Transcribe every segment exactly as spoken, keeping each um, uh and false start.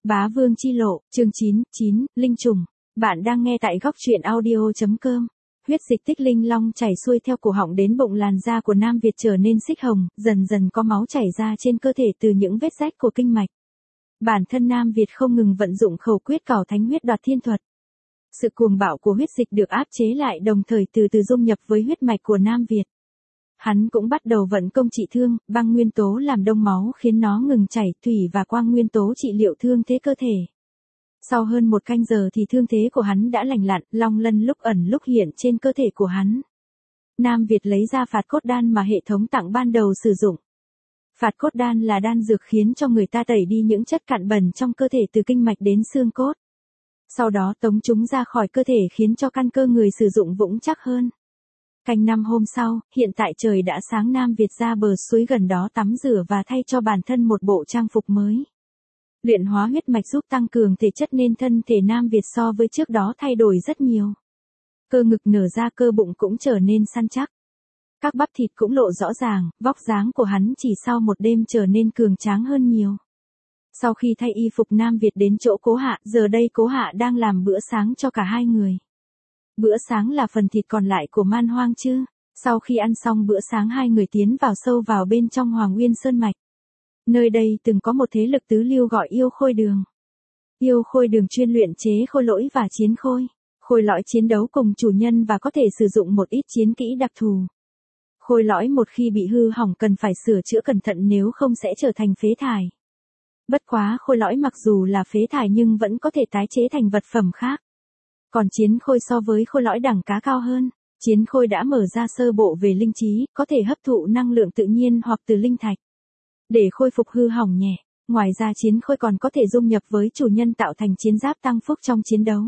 Bá Vương Chi Lộ, chương chín, chín, Linh Trùng. Bạn đang nghe tại góc truyện audio chấm com. Huyết dịch tích linh long chảy xuôi theo cổ họng đến bụng làn da của Nam Việt trở nên xích hồng, dần dần có máu chảy ra trên cơ thể từ những vết rách của kinh mạch. Bản thân Nam Việt không ngừng vận dụng khẩu quyết cảo thánh huyết đoạt thiên thuật. Sự cuồng bạo của huyết dịch được áp chế lại đồng thời từ từ dung nhập với huyết mạch của Nam Việt. Hắn cũng bắt đầu vận công trị thương, băng nguyên tố làm đông máu khiến nó ngừng chảy, thủy và quang nguyên tố trị liệu thương thế cơ thể. Sau hơn một canh giờ thì thương thế của hắn đã lành lặn, long lân lúc ẩn lúc hiện trên cơ thể của hắn. Nam Việt lấy ra phạt cốt đan mà hệ thống tặng ban đầu sử dụng. Phạt cốt đan là đan dược khiến cho người ta tẩy đi những chất cặn bẩn trong cơ thể từ kinh mạch đến xương cốt. Sau đó tống chúng ra khỏi cơ thể khiến cho căn cơ người sử dụng vững chắc hơn. Canh năm hôm sau, hiện tại trời đã sáng, Nam Việt ra bờ suối gần đó tắm rửa và thay cho bản thân một bộ trang phục mới. Luyện hóa huyết mạch giúp tăng cường thể chất nên thân thể Nam Việt so với trước đó thay đổi rất nhiều. Cơ ngực nở ra, cơ bụng cũng trở nên săn chắc. Các bắp thịt cũng lộ rõ ràng, vóc dáng của hắn chỉ sau một đêm trở nên cường tráng hơn nhiều. Sau khi thay y phục, Nam Việt đến chỗ Cố Hạ, giờ đây Cố Hạ đang làm bữa sáng cho cả hai người. Bữa sáng là phần thịt còn lại của Man Hoang Chư. Sau khi ăn xong bữa sáng, hai người tiến vào sâu vào bên trong Hoàng Uyên Sơn Mạch. Nơi đây từng có một thế lực tứ lưu gọi Yêu Khôi Đường. Yêu Khôi Đường chuyên luyện chế khôi lỗi và chiến khôi. Khôi lõi chiến đấu cùng chủ nhân và có thể sử dụng một ít chiến kỹ đặc thù. Khôi lõi một khi bị hư hỏng cần phải sửa chữa cẩn thận nếu không sẽ trở thành phế thải. Bất quá khôi lõi mặc dù là phế thải nhưng vẫn có thể tái chế thành vật phẩm khác. Còn chiến khôi so với khôi lõi đẳng cá cao hơn. Chiến khôi đã mở ra sơ bộ về linh trí, có thể hấp thụ năng lượng tự nhiên hoặc từ linh thạch để khôi phục hư hỏng nhẹ. Ngoài ra chiến khôi còn có thể dung nhập với chủ nhân tạo thành chiến giáp tăng phúc trong chiến đấu.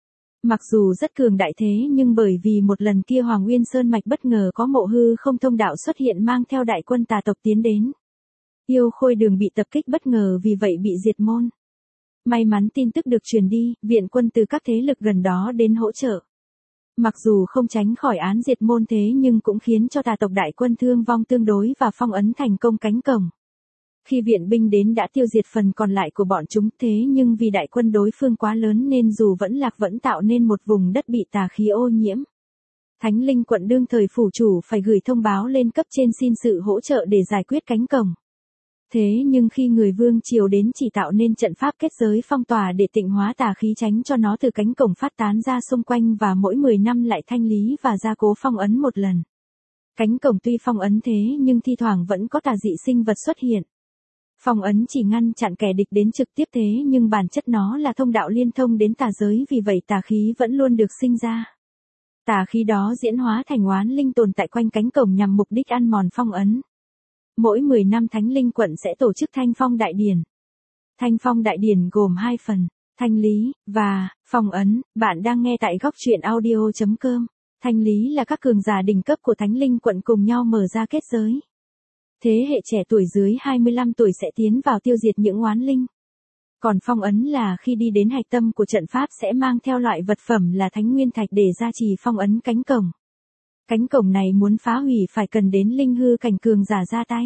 Mặc dù rất cường đại thế nhưng bởi vì một lần kia Hoàng Uyên Sơn Mạch bất ngờ có mộ hư không thông đạo xuất hiện mang theo đại quân tà tộc tiến đến. Yêu Khôi Đường bị tập kích bất ngờ, vì vậy bị diệt môn. May mắn tin tức được truyền đi, viện quân từ các thế lực gần đó đến hỗ trợ. Mặc dù không tránh khỏi án diệt môn thế nhưng cũng khiến cho tà tộc đại quân thương vong tương đối và phong ấn thành công cánh cổng. Khi viện binh đến đã tiêu diệt phần còn lại của bọn chúng, thế nhưng vì đại quân đối phương quá lớn nên dù vẫn lạc vẫn tạo nên một vùng đất bị tà khí ô nhiễm. Thánh Linh quận đương thời phủ chủ phải gửi thông báo lên cấp trên xin sự hỗ trợ để giải quyết cánh cổng. Thế nhưng khi người vương triều đến chỉ tạo nên trận pháp kết giới phong tỏa để tịnh hóa tà khí, tránh cho nó từ cánh cổng phát tán ra xung quanh, và mỗi mười năm lại thanh lý và gia cố phong ấn một lần. Cánh cổng tuy phong ấn thế nhưng thi thoảng vẫn có tà dị sinh vật xuất hiện. Phong ấn chỉ ngăn chặn kẻ địch đến trực tiếp thế nhưng bản chất nó là thông đạo liên thông đến tà giới, vì vậy tà khí vẫn luôn được sinh ra. Tà khí đó diễn hóa thành oán linh tồn tại quanh cánh cổng nhằm mục đích ăn mòn phong ấn. Mỗi mười năm Thánh Linh quận sẽ tổ chức Thanh Phong Đại Điển. Thanh Phong Đại Điển gồm hai phần, thanh lý và phong ấn. Bạn đang nghe tại góc truyện audio chấm com. Thanh lý là các cường giả đỉnh cấp của Thánh Linh quận cùng nhau mở ra kết giới. Thế hệ trẻ tuổi dưới hai mươi lăm tuổi sẽ tiến vào tiêu diệt những oán linh. Còn phong ấn là khi đi đến hạch tâm của trận pháp sẽ mang theo loại vật phẩm là Thánh Nguyên Thạch để gia trì phong ấn cánh cổng. Cánh cổng này muốn phá hủy phải cần đến linh hư cảnh cường giả ra tay.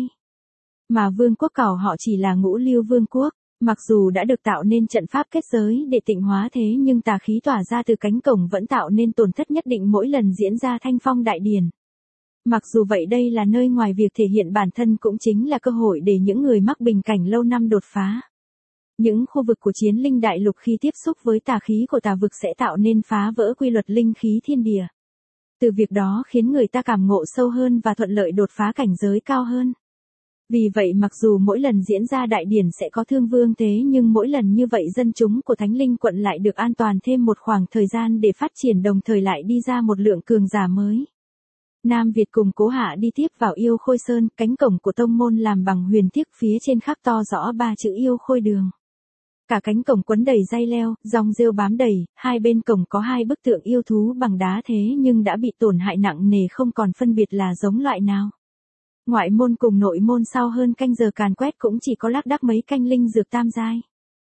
Mà vương quốc cảo họ chỉ là ngũ lưu vương quốc, mặc dù đã được tạo nên trận pháp kết giới để tịnh hóa thế nhưng tà khí tỏa ra từ cánh cổng vẫn tạo nên tổn thất nhất định mỗi lần diễn ra Thanh Phong Đại Điển. Mặc dù vậy đây là nơi ngoài việc thể hiện bản thân cũng chính là cơ hội để những người mắc bình cảnh lâu năm đột phá. Những khu vực của chiến linh đại lục khi tiếp xúc với tà khí của tà vực sẽ tạo nên phá vỡ quy luật linh khí thiên địa. Từ việc đó khiến người ta cảm ngộ sâu hơn và thuận lợi đột phá cảnh giới cao hơn. Vì vậy mặc dù mỗi lần diễn ra đại điển sẽ có thương vương thế nhưng mỗi lần như vậy dân chúng của Thánh Linh quận lại được an toàn thêm một khoảng thời gian để phát triển, đồng thời lại đi ra một lượng cường giả mới. Nam Việt cùng Cố Hạ đi tiếp vào Yêu Khôi Sơn, cánh cổng của tông môn làm bằng huyền thiết, phía trên khắc to rõ ba chữ Yêu Khôi Đường. Cả cánh cổng quấn đầy dây leo, rong rêu bám đầy, hai bên cổng có hai bức tượng yêu thú bằng đá thế nhưng đã bị tổn hại nặng nề không còn phân biệt là giống loại nào. Ngoại môn cùng nội môn sau hơn canh giờ càn quét cũng chỉ có lác đác mấy canh linh dược tam giai.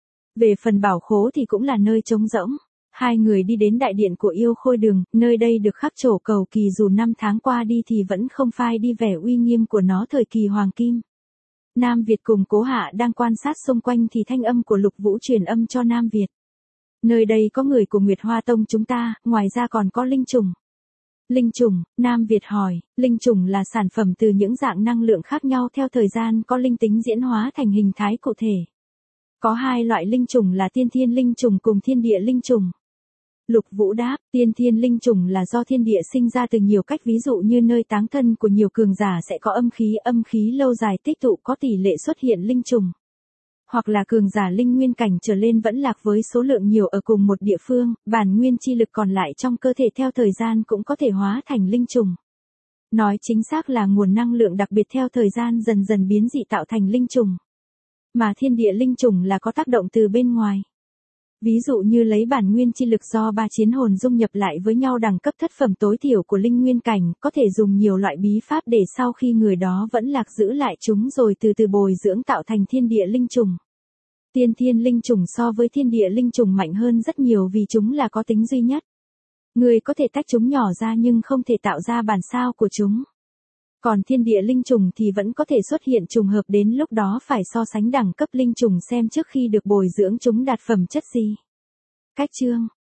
Về phần bảo khố thì cũng là nơi trống rỗng. Hai người đi đến đại điện của Yêu Khôi Đường, nơi đây được khắc trổ cầu kỳ, dù năm tháng qua đi thì vẫn không phai đi vẻ uy nghiêm của nó thời kỳ hoàng kim. Nam Việt cùng Cố Hạ đang quan sát xung quanh thì thanh âm của Lục Vũ truyền âm cho Nam Việt. Nơi đây có người của Nguyệt Hoa Tông chúng ta, ngoài ra còn có linh trùng. Linh trùng, Nam Việt hỏi, linh trùng là sản phẩm từ những dạng năng lượng khác nhau theo thời gian có linh tính diễn hóa thành hình thái cụ thể. Có hai loại linh trùng là tiên thiên linh trùng cùng thiên địa linh trùng. Lục Vũ đáp, tiên thiên linh trùng là do thiên địa sinh ra từ nhiều cách, ví dụ như nơi táng thân của nhiều cường giả sẽ có âm khí, âm khí lâu dài tích tụ có tỷ lệ xuất hiện linh trùng. Hoặc là cường giả linh nguyên cảnh trở lên vẫn lạc với số lượng nhiều ở cùng một địa phương, bản nguyên chi lực còn lại trong cơ thể theo thời gian cũng có thể hóa thành linh trùng. Nói chính xác là nguồn năng lượng đặc biệt theo thời gian dần dần biến dị tạo thành linh trùng. Mà thiên địa linh trùng là có tác động từ bên ngoài. Ví dụ như lấy bản nguyên chi lực do ba chiến hồn dung nhập lại với nhau đẳng cấp thất phẩm tối thiểu của linh nguyên cảnh, có thể dùng nhiều loại bí pháp để sau khi người đó vẫn lạc giữ lại chúng rồi từ từ bồi dưỡng tạo thành thiên địa linh trùng. Tiên thiên linh trùng so với thiên địa linh trùng mạnh hơn rất nhiều vì chúng là có tính duy nhất. Người có thể tách chúng nhỏ ra nhưng không thể tạo ra bản sao của chúng. Còn thiên địa linh trùng thì vẫn có thể xuất hiện trùng hợp, đến lúc đó phải so sánh đẳng cấp linh trùng xem trước khi được bồi dưỡng chúng đạt phẩm chất gì. Cách chương